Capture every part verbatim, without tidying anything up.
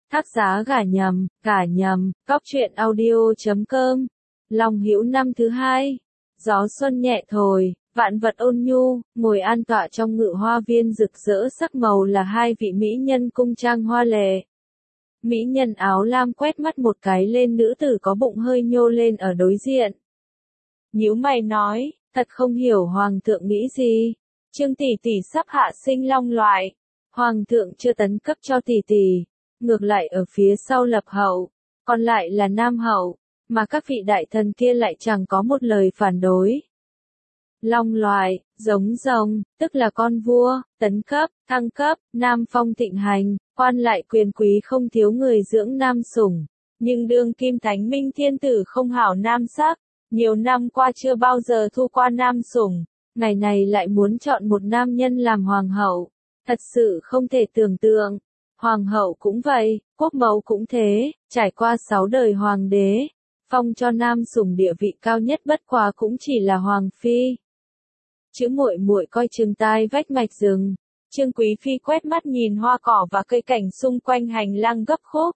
Tác giá gả nhầm, gả nhầm, Cóc truyện audio chấm com. Long Hữu năm thứ hai. Gió xuân nhẹ thổi, vạn vật ôn nhu, ngồi an tọa trong ngự hoa viên rực rỡ sắc màu là hai vị mỹ nhân cung trang hoa lệ. Mỹ nhân áo lam quét mắt một cái lên nữ tử có bụng hơi nhô lên ở đối diện. Nhíu mày nói, thật không hiểu hoàng thượng nghĩ gì. Trương tỷ tỷ sắp hạ sinh long loại. Hoàng thượng chưa tấn cấp cho tỷ tỷ. Ngược lại ở phía sau lập hậu, còn lại là nam hậu, mà các vị đại thần kia lại chẳng có một lời phản đối. Long loại, giống rồng, tức là con vua, tấn cấp, thăng cấp, nam phong thịnh hành, quan lại quyền quý không thiếu người dưỡng nam sủng. Nhưng đương kim thánh minh thiên tử không hảo nam sắc, nhiều năm qua chưa bao giờ thu qua nam sủng, ngày này lại muốn chọn một nam nhân làm hoàng hậu, thật sự không thể tưởng tượng. Hoàng hậu cũng vậy, quốc mẫu cũng thế, trải qua sáu đời hoàng đế, phong cho nam sủng địa vị cao nhất bất quá cũng chỉ là hoàng phi. Chữ muội muội coi chừng tai vách mạch rừng. Trương Quý Phi quét mắt nhìn hoa cỏ và cây cảnh xung quanh hành lang gấp khúc.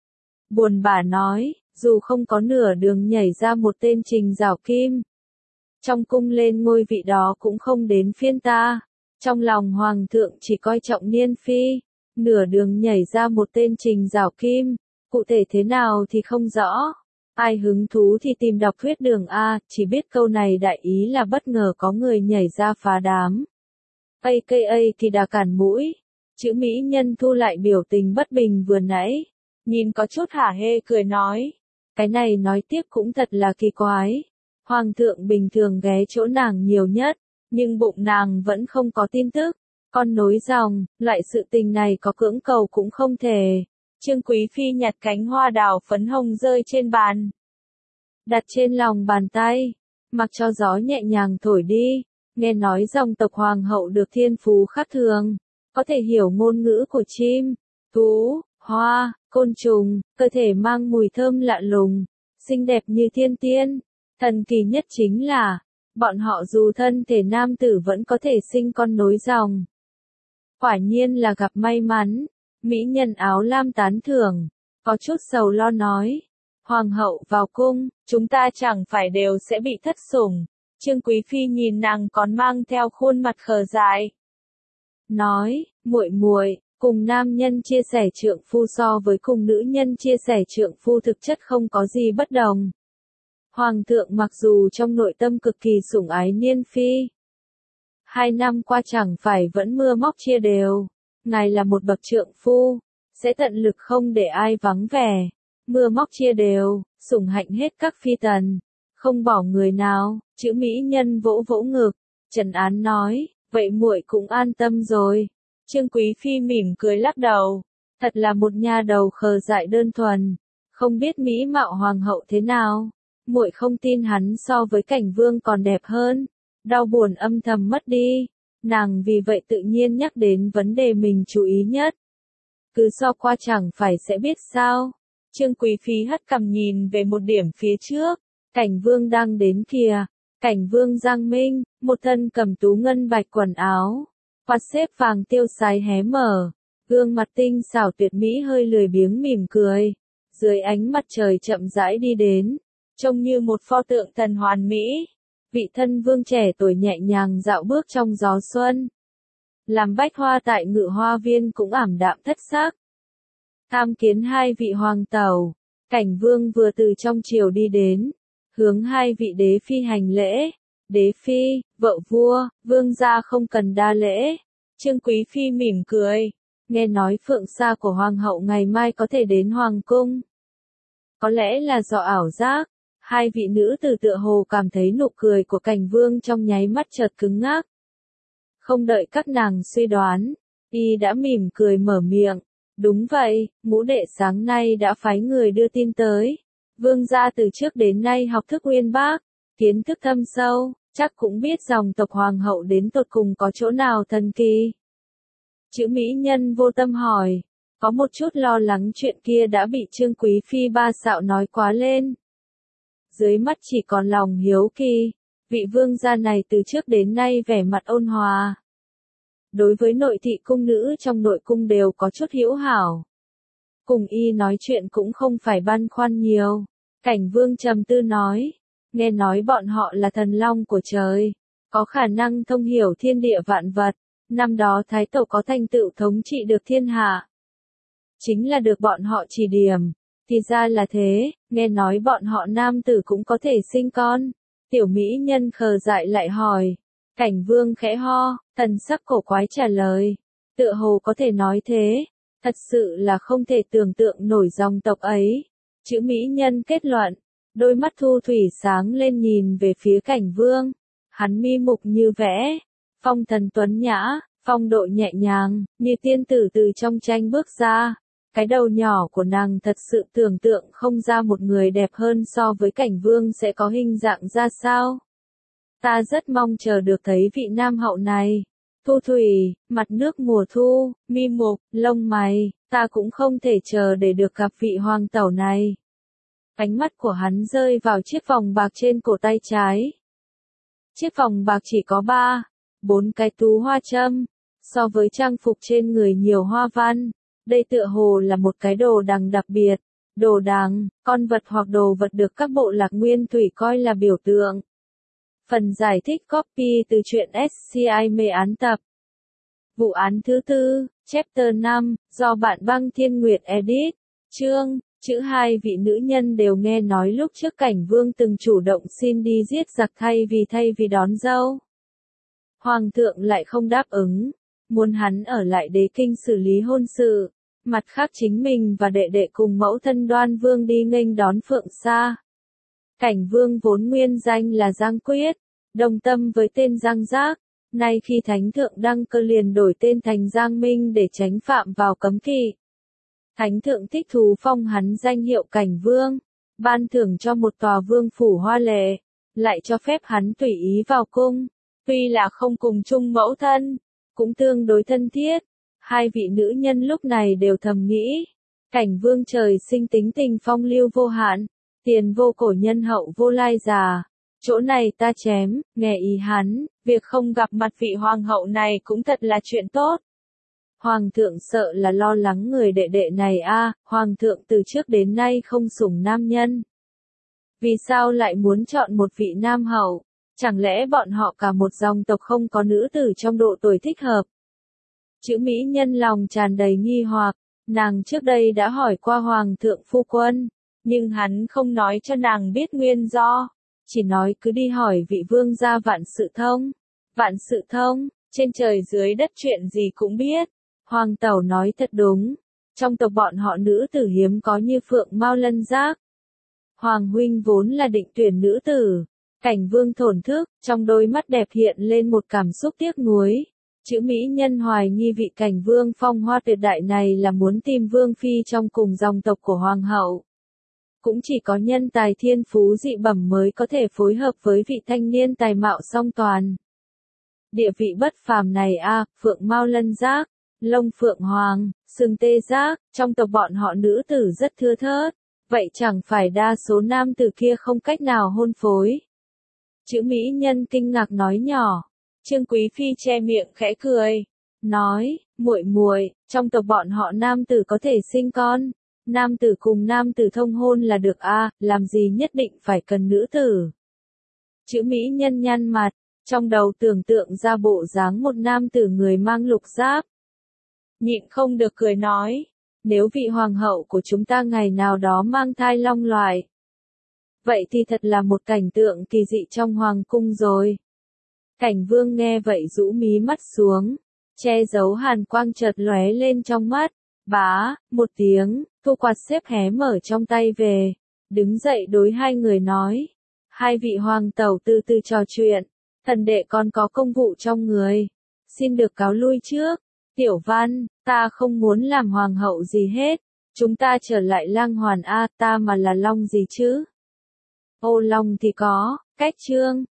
Buồn bã nói, dù không có nửa đường nhảy ra một tên Trình Giảo Kim, trong cung lên ngôi vị đó cũng không đến phiên ta. Trong lòng hoàng thượng chỉ coi trọng Niên Phi. Nửa đường nhảy ra một tên Trình Giảo Kim, cụ thể thế nào thì không rõ. Ai hứng thú thì tìm đọc thuyết đường A, chỉ biết câu này đại ý là bất ngờ có người nhảy ra phá đám. a ca a thì đà cản mũi. Chữ mỹ nhân thu lại biểu tình bất bình vừa nãy. Nhìn có chút hả hê cười nói. Cái này nói tiếp cũng thật là kỳ quái. Hoàng thượng bình thường ghé chỗ nàng nhiều nhất, nhưng bụng nàng vẫn không có tin tức. Con nối dòng, loại sự tình này có cưỡng cầu cũng không thể. Trương Quý Phi nhặt cánh hoa đào phấn hồng rơi trên bàn. Đặt trên lòng bàn tay. Mặc cho gió nhẹ nhàng thổi đi. Nghe nói dòng tộc hoàng hậu được thiên phú khác thường. Có thể hiểu ngôn ngữ của chim, thú, hoa, côn trùng, cơ thể mang mùi thơm lạ lùng. Xinh đẹp như thiên tiên. Thần kỳ nhất chính là, bọn họ dù thân thể nam tử vẫn có thể sinh con nối dòng. Quả nhiên là gặp may mắn. Mỹ nhân áo lam tán thưởng, có chút sầu lo nói. Hoàng hậu vào cung, chúng ta chẳng phải đều sẽ bị thất sủng. Trương Quý Phi nhìn nàng còn mang theo khuôn mặt khờ dại. Nói, muội muội, cùng nam nhân chia sẻ trượng phu so với cùng nữ nhân chia sẻ trượng phu thực chất không có gì bất đồng. Hoàng thượng mặc dù trong nội tâm cực kỳ sủng ái Niên Phi. Hai năm qua chẳng phải vẫn mưa móc chia đều. Ngài là một bậc trượng phu, sẽ tận lực không để ai vắng vẻ. Mưa móc chia đều, sủng hạnh hết các phi tần, không bỏ người nào. Chữ mỹ nhân vỗ vỗ ngực, trấn án nói, vậy muội cũng an tâm rồi. Trương Quý Phi mỉm cười lắc đầu, thật là một nha đầu khờ dại đơn thuần, không biết mỹ mạo hoàng hậu thế nào. Muội không tin hắn so với Cảnh Vương còn đẹp hơn. Đau buồn âm thầm mất đi. Nàng vì vậy tự nhiên nhắc đến vấn đề mình chú ý nhất. Cứ so qua chẳng phải sẽ biết sao. Trương Quý Phi hất cằm nhìn về một điểm phía trước. Cảnh Vương đang đến kìa. Cảnh Vương Giang Minh, một thân cầm tú ngân bạch quần áo. Quạt xếp vàng tiêu sái hé mở. Gương mặt tinh xảo tuyệt mỹ hơi lười biếng mỉm cười. Dưới ánh mặt trời chậm rãi đi đến. Trông như một pho tượng thần hoàn mỹ. Vị thân vương trẻ tuổi nhẹ nhàng dạo bước trong gió xuân. Làm bách hoa tại ngự hoa viên cũng ảm đạm thất sắc. Tham kiến hai vị hoàng tẩu. Cảnh Vương vừa từ trong triều đi đến. Hướng hai vị đế phi hành lễ. Đế phi, vợ vua, vương gia không cần đa lễ. Trương Quý Phi mỉm cười. Nghe nói phượng sa của hoàng hậu ngày mai có thể đến hoàng cung. Có lẽ là do ảo giác. Hai vị nữ tử tựa hồ cảm thấy nụ cười của Cảnh Vương trong nháy mắt chợt cứng ngắc. Không đợi các nàng suy đoán, y đã mỉm cười mở miệng. Đúng vậy, ngũ đệ sáng nay đã phái người đưa tin tới. Vương gia từ trước đến nay học thức uyên bác, kiến thức thâm sâu, chắc cũng biết dòng tộc hoàng hậu đến tột cùng có chỗ nào thần kỳ. Chữ mỹ nhân vô tâm hỏi, có một chút lo lắng chuyện kia đã bị Trương Quý Phi ba xạo nói quá lên. Dưới mắt chỉ còn lòng hiếu kỳ, vị vương gia này từ trước đến nay vẻ mặt ôn hòa. Đối với nội thị cung nữ trong nội cung đều có chút hữu hảo. cùng y nói chuyện cũng không phải băn khoăn nhiều. Cảnh Vương trầm tư nói, nghe nói bọn họ là thần long của trời, có khả năng thông hiểu thiên địa vạn vật, năm đó Thái Tổ có thành tựu thống trị được thiên hạ. Chính là được bọn họ chỉ điểm, thì ra là thế, nghe nói bọn họ nam tử cũng có thể sinh con. Tiểu mỹ nhân khờ dại lại hỏi, Cảnh Vương khẽ ho, thần sắc cổ quái trả lời, tựa hồ có thể nói thế, thật sự là không thể tưởng tượng nổi dòng tộc ấy. Chữ mỹ nhân kết luận, đôi mắt thu thủy sáng lên nhìn về phía Cảnh Vương, hắn mi mục như vẽ, phong thần tuấn nhã, phong độ nhẹ nhàng, như tiên tử từ trong tranh bước ra. Cái đầu nhỏ của nàng thật sự tưởng tượng không ra một người đẹp hơn so với Cảnh Vương sẽ có hình dạng ra sao. Ta rất mong chờ được thấy vị nam hậu này. Thu thủy, mặt nước mùa thu, mi mục, lông mày, ta cũng không thể chờ để được gặp vị hoàng tẩu này. Ánh mắt của hắn rơi vào chiếc vòng bạc trên cổ tay trái. Chiếc vòng bạc chỉ có ba, bốn cái tú hoa châm, so với trang phục trên người nhiều hoa văn. Đây tựa hồ là một cái đồ đằng đặc biệt, đồ đằng, con vật hoặc đồ vật được các bộ lạc nguyên thủy coi là biểu tượng. Phần giải thích copy từ truyện ét xê i mê án tập. Vụ án thứ tư, chapter năm, do bạn Băng Thiên Nguyệt edit. Chương, chữ hai vị nữ nhân đều nghe nói lúc trước Cảnh Vương từng chủ động xin đi giết giặc thay vì thay vì đón dâu. Hoàng thượng lại không đáp ứng, muốn hắn ở lại đế kinh xử lý hôn sự. Mặt khác chính mình và đệ đệ cùng mẫu thân Đoan Vương đi nghênh đón Phượng Sa. Cảnh Vương vốn nguyên danh là Giang Quyết, đồng tâm với tên Giang Giác, nay khi Thánh Thượng đăng cơ liền đổi tên thành Giang Minh để tránh phạm vào cấm kỵ. Thánh Thượng thích thú phong hắn danh hiệu Cảnh Vương, ban thưởng cho một tòa vương phủ hoa lệ, lại cho phép hắn tùy ý vào cung, tuy là không cùng chung mẫu thân, cũng tương đối thân thiết. Hai vị nữ nhân lúc này đều thầm nghĩ, Cảnh Vương trời sinh tính tình phong lưu vô hạn, tiền vô cổ nhân hậu vô lai già, chỗ này ta chém, nghe ý hắn, việc không gặp mặt vị hoàng hậu này cũng thật là chuyện tốt. Hoàng thượng sợ là lo lắng người đệ đệ này a, hoàng thượng từ trước đến nay không sủng nam nhân. Vì sao lại muốn chọn một vị nam hậu, chẳng lẽ bọn họ cả một dòng tộc không có nữ tử trong độ tuổi thích hợp? Chữ mỹ nhân lòng tràn đầy nghi hoặc, nàng trước đây đã hỏi qua hoàng thượng phu quân, nhưng hắn không nói cho nàng biết nguyên do, chỉ nói cứ đi hỏi vị vương gia Vạn Sự Thông. Vạn Sự Thông, trên trời dưới đất chuyện gì cũng biết. Hoàng tẩu nói thật đúng, trong tộc bọn họ nữ tử hiếm có như Phượng Mao Lân Giác. Hoàng huynh vốn là định tuyển nữ tử. Cảnh Vương thổn thức, trong đôi mắt đẹp hiện lên một cảm xúc tiếc nuối. Chữ mỹ nhân hoài nghi vị Cảnh Vương phong hoa tuyệt đại này là muốn tìm vương phi trong cùng dòng tộc của hoàng hậu. Cũng chỉ có nhân tài thiên phú dị bẩm mới có thể phối hợp với vị thanh niên tài mạo song toàn. Địa vị bất phàm này a, à, Phượng Mao Lân Giác, Lông Phượng Hoàng, Sừng Tê Giác, trong tộc bọn họ nữ tử rất thưa thớt, vậy chẳng phải đa số nam tử kia không cách nào hôn phối. Chữ mỹ nhân kinh ngạc nói nhỏ. Trương Quý Phi che miệng khẽ cười, nói, muội muội, trong tộc bọn họ nam tử có thể sinh con, nam tử cùng nam tử thông hôn là được a, à, làm gì nhất định phải cần nữ tử. Chữ mỹ nhân nhăn mặt, trong đầu tưởng tượng ra bộ dáng một nam tử người mang lục giáp. Nhịn không được cười nói, nếu vị hoàng hậu của chúng ta ngày nào đó mang thai long loại, vậy thì thật là một cảnh tượng kỳ dị trong hoàng cung rồi. Cảnh Vương nghe vậy rũ mí mắt xuống, che giấu hàn quang chợt lóe lên trong mắt, bá, một tiếng, thu quạt xếp hé mở trong tay về, đứng dậy đối hai người nói, hai vị hoàng tẩu từ từ trò chuyện, thần đệ còn có công vụ trong người, xin được cáo lui trước. Tiểu Văn, ta không muốn làm hoàng hậu gì hết, chúng ta trở lại Lang Hoàn a, ta mà là long gì chứ? Ô long thì có, cách chương.